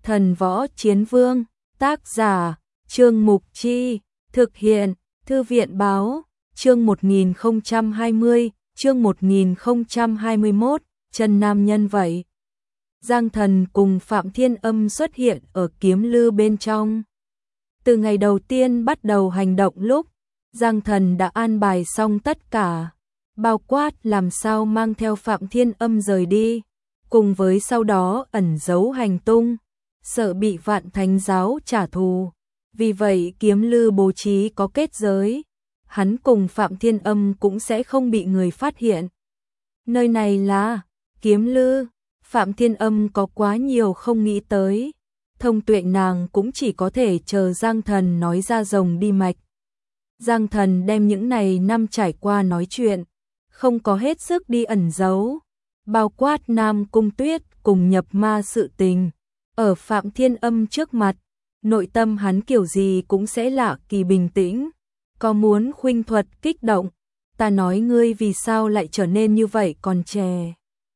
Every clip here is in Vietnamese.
Thần Võ Chiến Vương, tác giả, Trương Mục Chi, thực hiện, Thư viện Báo, chương 1020, chương 1021, chân nam nhân vậy. Giang Thần cùng Phạm Thiên Âm xuất hiện ở Kiếm Lư bên trong. Từ ngày đầu tiên bắt đầu hành động lúc, Giang Thần đã an bài xong tất cả, bao quát làm sao mang theo Phạm Thiên Âm rời đi, cùng với sau đó ẩn giấu hành tung, sợ bị Vạn Thánh Giáo trả thù. Vì vậy Kiếm Lư bố trí có kết giới, hắn cùng Phạm Thiên Âm cũng sẽ không bị người phát hiện. Nơi này là Kiếm Lư, Phạm Thiên Âm có quá nhiều không nghĩ tới. Thông tuệ nàng cũng chỉ có thể chờ Giang Thần nói ra rồng đi mạch. Giang Thần đem những này năm trải qua nói chuyện, không có hết sức đi ẩn giấu, bao quát Nam Cung Tuyết cùng nhập ma sự tình. Ở Phạm Thiên Âm trước mặt, nội tâm hắn kiểu gì cũng sẽ lạ kỳ bình tĩnh, có muốn khuynh thuật kích động, ta nói ngươi vì sao lại trở nên như vậy còn trẻ.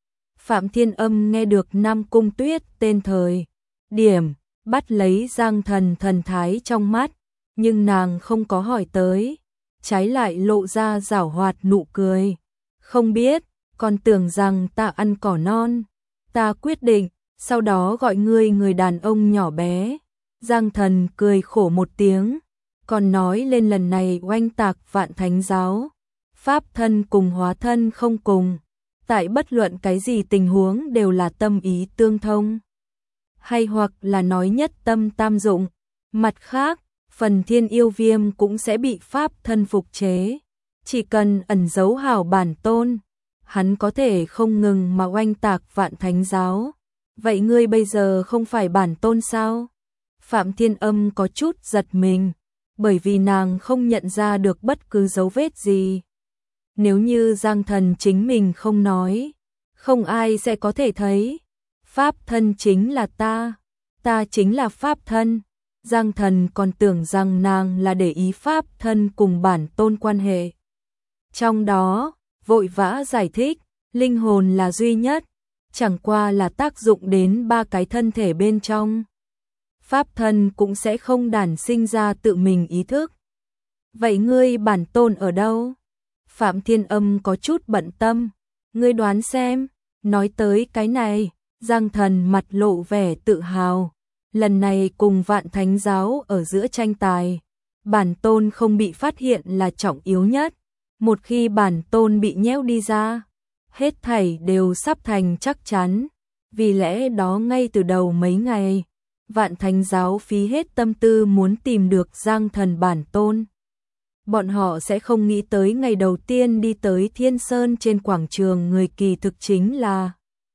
Phạm Thiên Âm nghe được Nam Cung Tuyết tên thời điểm, bắt lấy Giang Thần thần thái trong mắt, nhưng nàng không có hỏi tới, trái lại lộ ra giảo hoạt nụ cười. Không biết, còn tưởng rằng ta ăn cỏ non, ta quyết định, sau đó gọi ngươi người đàn ông nhỏ bé. Giang Thần cười khổ một tiếng, còn nói lên lần này oanh tạc Vạn Thánh Giáo, pháp thân cùng hóa thân không cùng, tại bất luận cái gì tình huống đều là tâm ý tương thông, hay hoặc là nói nhất tâm tam dụng. Mặt khác, phần Thiên Yêu Viêm cũng sẽ bị pháp thân phục chế, chỉ cần ẩn giấu hảo bản tôn, hắn có thể không ngừng mà oanh tạc Vạn Thánh Giáo. Vậy ngươi bây giờ không phải bản tôn sao? Phạm Thiên Âm có chút giật mình, bởi vì nàng không nhận ra được bất cứ dấu vết gì. Nếu như Giang Thần chính mình không nói, không ai sẽ có thể thấy. Pháp thân chính là ta chính là pháp thân. Giang Thần còn tưởng rằng nàng là để ý pháp thân cùng bản tôn quan hệ. Trong đó, vội vã giải thích, linh hồn là duy nhất, chẳng qua là tác dụng đến ba cái thân thể bên trong. Pháp thân cũng sẽ không đản sinh ra tự mình ý thức. Vậy ngươi bản tôn ở đâu? Phạm Thiên Âm có chút bận tâm. Ngươi đoán xem. Nói tới cái này, Giang Thần mặt lộ vẻ tự hào. Lần này cùng Vạn Thánh Giáo ở giữa tranh tài, bản tôn không bị phát hiện là trọng yếu nhất. Một khi bản tôn bị nhẽo đi ra, hết thảy đều sắp thành chắc chắn. Vì lẽ đó ngay từ đầu mấy ngày, Vạn Thánh Giáo phí hết tâm tư muốn tìm được Giang Thần bản tôn. Bọn họ sẽ không nghĩ tới ngày đầu tiên đi tới Thiên Sơn trên quảng trường người kỳ thực chính là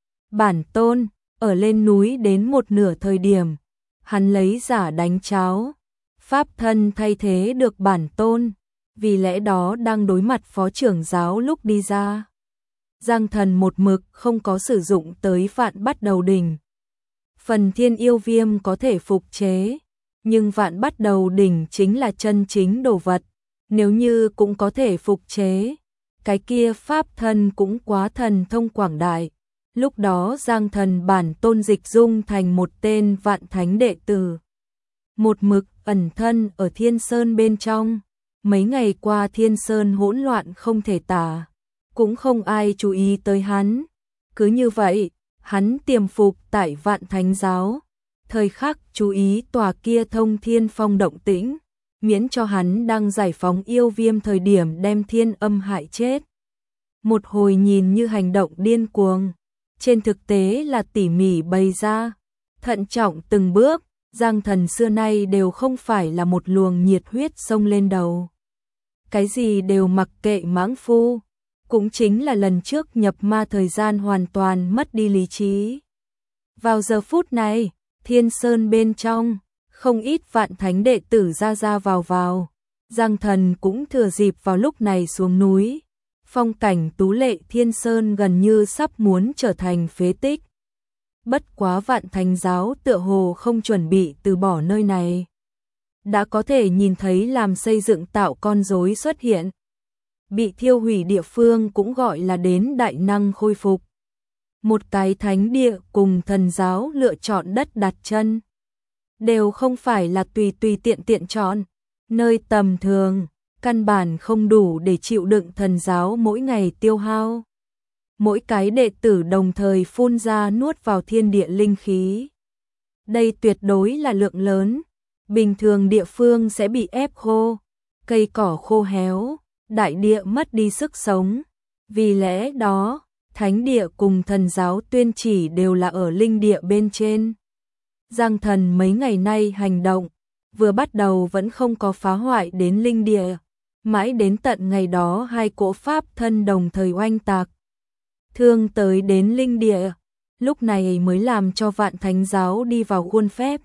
bản tôn. Ở lên núi đến một nửa thời điểm, hắn lấy giả đánh cháo, pháp thân thay thế được bản tôn, vì lẽ đó đang đối mặt phó trưởng giáo lúc đi ra. Giang Thần một mực không có sử dụng tới Vạn Bắt Đầu Đỉnh. Phần Thiên Yêu Viêm có thể phục chế, nhưng Vạn Bắt Đầu Đỉnh chính là chân chính đồ vật. Nếu như cũng có thể phục chế, cái kia pháp thân cũng quá thần thông quảng đại. Lúc đó Giang Thần bản tôn dịch dung thành một tên Vạn Thánh đệ tử, một mực ẩn thân ở Thiên Sơn bên trong. Mấy ngày qua Thiên Sơn hỗn loạn không thể tả, cũng không ai chú ý tới hắn. Cứ như vậy, hắn tiềm phục tại Vạn Thánh Giáo, thời khắc chú ý tòa kia Thông Thiên Phong động tĩnh, miễn cho hắn đang giải phóng yêu viêm thời điểm đem Thiên Âm hại chết. Một hồi nhìn như hành động điên cuồng, trên thực tế là tỉ mỉ bày ra, thận trọng từng bước. Giang Thần xưa nay đều không phải là một luồng nhiệt huyết xông lên đầu, cái gì đều mặc kệ mãng phu. Cũng chính là lần trước nhập ma thời gian hoàn toàn mất đi lý trí. Vào giờ phút này, Thiên Sơn bên trong, không ít Vạn Thánh đệ tử ra vào. Giang Thần cũng thừa dịp vào lúc này xuống núi. Phong cảnh tú lệ Thiên Sơn gần như sắp muốn trở thành phế tích. Bất quá Vạn Thánh Giáo tựa hồ không chuẩn bị từ bỏ nơi này. Đã có thể nhìn thấy làm xây dựng tạo con rối xuất hiện. Bị thiêu hủy địa phương cũng gọi là đến đại năng khôi phục. một cái thánh địa cùng thần giáo lựa chọn đất đặt chân. Đều không phải là tùy tùy tiện tiện chọn, nơi tầm thường, căn bản không đủ để chịu đựng thần giáo mỗi ngày tiêu hao. Mỗi cái đệ tử đồng thời phun ra nuốt vào thiên địa linh khí. Đây tuyệt đối là lượng lớn, bình thường địa phương sẽ bị ép khô, cây cỏ khô héo, đại địa mất đi sức sống. Vì lẽ đó, thánh địa cùng thần giáo tuyên chỉ đều là ở linh địa bên trên. Giang Thần mấy ngày nay hành động, vừa bắt đầu vẫn không có phá hoại đến linh địa, mãi đến tận ngày đó hai cỗ pháp thân đồng thời oanh tạc. Thương tới đến linh địa, lúc này mới làm cho Vạn Thánh giáo đi vào khuôn phép.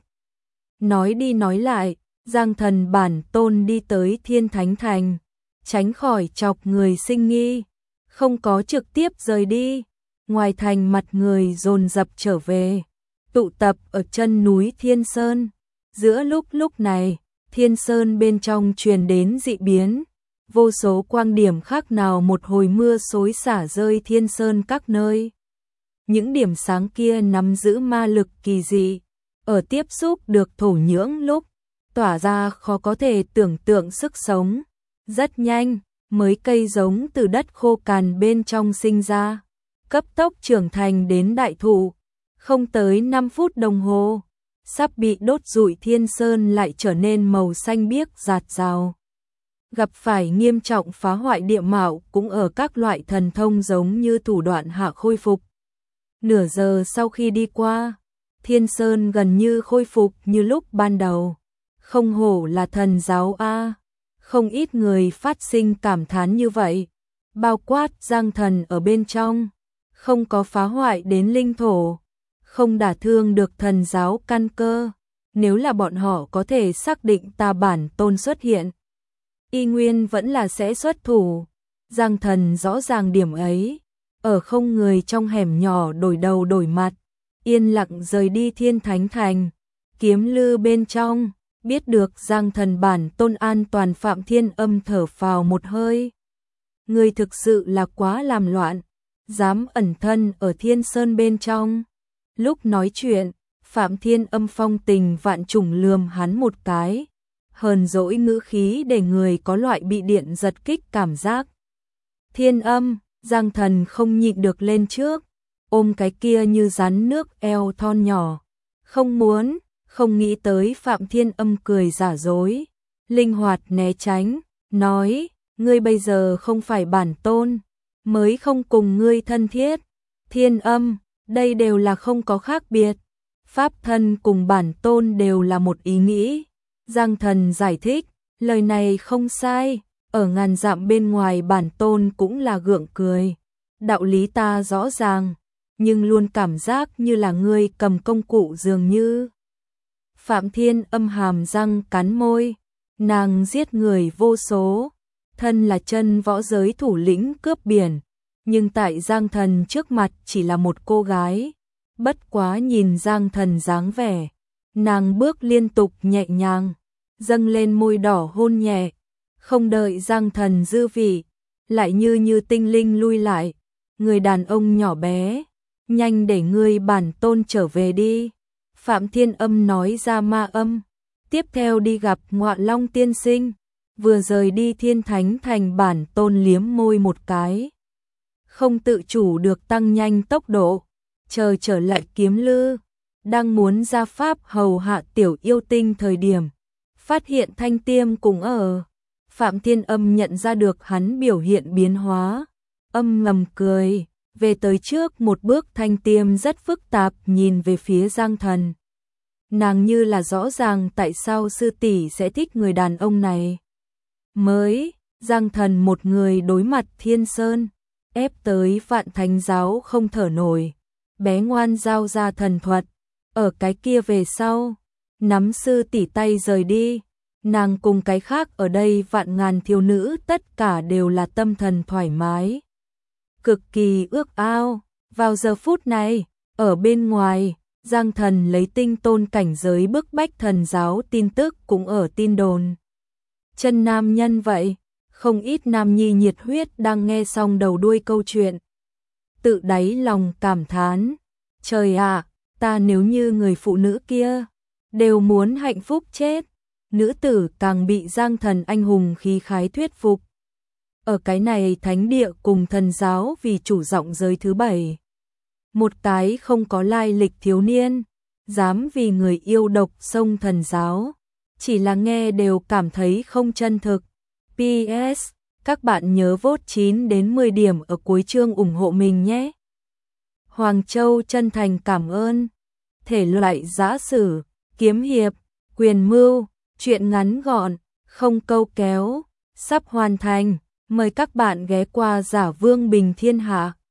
Nói đi nói lại, Giang Thần bản tôn đi tới Thiên Thánh Thành, tránh khỏi chọc người sinh nghi, không có trực tiếp rời đi. Ngoài thành mặt người dồn dập trở về, tụ tập ở chân núi Thiên Sơn. Giữa lúc này, Thiên Sơn bên trong truyền đến dị biến, vô số quang điểm khác nào một hồi mưa xối xả rơi Thiên Sơn các nơi. Những điểm sáng kia nắm giữ ma lực kỳ dị, ở tiếp xúc được thổ nhưỡng lúc, tỏa ra khó có thể tưởng tượng sức sống. Rất nhanh, mấy cây giống từ đất khô cằn bên trong sinh ra, cấp tốc trưởng thành đến đại thụ. Không tới 5 phút đồng hồ, sắp bị đốt rụi Thiên Sơn lại trở nên màu xanh biếc rạt rào. Gặp phải nghiêm trọng phá hoại địa mạo cũng ở các loại thần thông giống như thủ đoạn hạ khôi phục. Nửa giờ sau khi đi qua, Thiên Sơn gần như khôi phục như lúc ban đầu. Không hổ là thần giáo a. Không ít người phát sinh cảm thán như vậy, bao quát Giang Thần ở bên trong, không có phá hoại đến linh thổ, không đả thương được thần giáo căn cơ. Nếu là bọn họ có thể xác định ta bản tôn xuất hiện, y nguyên vẫn là sẽ xuất thủ. Giang Thần rõ ràng điểm ấy, ở không người trong hẻm nhỏ đổi đầu đổi mặt, yên lặng rời đi Thiên Thánh Thành. Kiếm Lư bên trong, biết được Giang Thần bản tôn an toàn, Phạm Thiên Âm thở phào một hơi. Người thực sự là quá làm loạn, dám ẩn thân ở Thiên Sơn bên trong. Lúc nói chuyện, Phạm Thiên Âm phong tình vạn trùng lườm hắn một cái, hờn dỗi ngữ khí để người có loại bị điện giật kích cảm giác. Thiên Âm, Giang Thần không nhịn được lên trước, ôm cái kia như rắn nước eo thon nhỏ. Không muốn, không nghĩ tới Phạm Thiên Âm cười giả dối, linh hoạt né tránh, nói, ngươi bây giờ không phải bản tôn, mới không cùng ngươi thân thiết. Thiên Âm, đây đều là không có khác biệt. Pháp thân cùng bản tôn đều là một ý nghĩ. Giang Thần giải thích, lời này không sai, ở ngàn dặm bên ngoài bản tôn cũng là gượng cười. Đạo lý ta rõ ràng, nhưng luôn cảm giác như là ngươi cầm công cụ dường như. Phạm Thiên Âm hàm răng cắn môi, nàng giết người vô số, thân là chân võ giới thủ lĩnh cướp biển, nhưng tại Giang Thần trước mặt chỉ là một cô gái. Bất quá nhìn Giang Thần dáng vẻ, nàng bước liên tục nhẹ nhàng, dâng lên môi đỏ hôn nhẹ, không đợi Giang Thần dư vị, lại như tinh linh lui lại. Người đàn ông nhỏ bé, nhanh để ngươi bản tôn trở về đi. Phạm Thiên Âm nói ra ma âm, tiếp theo đi gặp Ngọa Long tiên sinh. Vừa rời đi Thiên Thánh Thành, bản tôn liếm môi một cái, không tự chủ được tăng nhanh tốc độ, chờ trở lại Kiếm Lư. Đang muốn ra pháp hầu hạ tiểu yêu tinh thời điểm, phát hiện Thanh Tiêm cũng ở. Phạm Thiên Âm nhận ra được hắn biểu hiện biến hóa, âm ngầm cười, về tới trước một bước. Thanh Tiêm rất phức tạp nhìn về phía Giang Thần. Nàng như là rõ ràng tại sao sư tỷ sẽ thích người đàn ông này. Mới, Giang Thần một người đối mặt Thiên Sơn, ép tới Vạn Thánh giáo không thở nổi. Bé ngoan giao ra thần thuật, ở cái kia về sau, nắm sư tỷ tay rời đi. Nàng cùng cái khác ở đây vạn ngàn thiếu nữ tất cả đều là tâm thần thoải mái, cực kỳ ước ao. Vào giờ phút này, ở bên ngoài, Giang Thần lấy tinh tôn cảnh giới bức bách thần giáo tin tức cũng ở tin đồn. Chân nam nhân vậy, không ít nam nhi nhiệt huyết đang nghe xong đầu đuôi câu chuyện. tự đáy lòng cảm thán, trời ạ, ta nếu như người phụ nữ kia, đều muốn hạnh phúc chết. Nữ tử càng bị Giang Thần anh hùng khí khái thuyết phục. Ở cái này thánh địa cùng thần giáo vì chủ giọng giới thứ 7. Một cái không có lai lịch thiếu niên, dám vì người yêu độc xông thần giáo, chỉ là nghe đều cảm thấy không chân thực. PS, các bạn nhớ vote 9 đến 10 điểm ở cuối chương ủng hộ mình nhé. Hoàng Châu chân thành cảm ơn. Thể loại giã sử, kiếm hiệp, quyền mưu, truyện ngắn gọn, không câu kéo, sắp hoàn thành. Mời các bạn ghé qua Giả Vương Bình Thiên Hạ.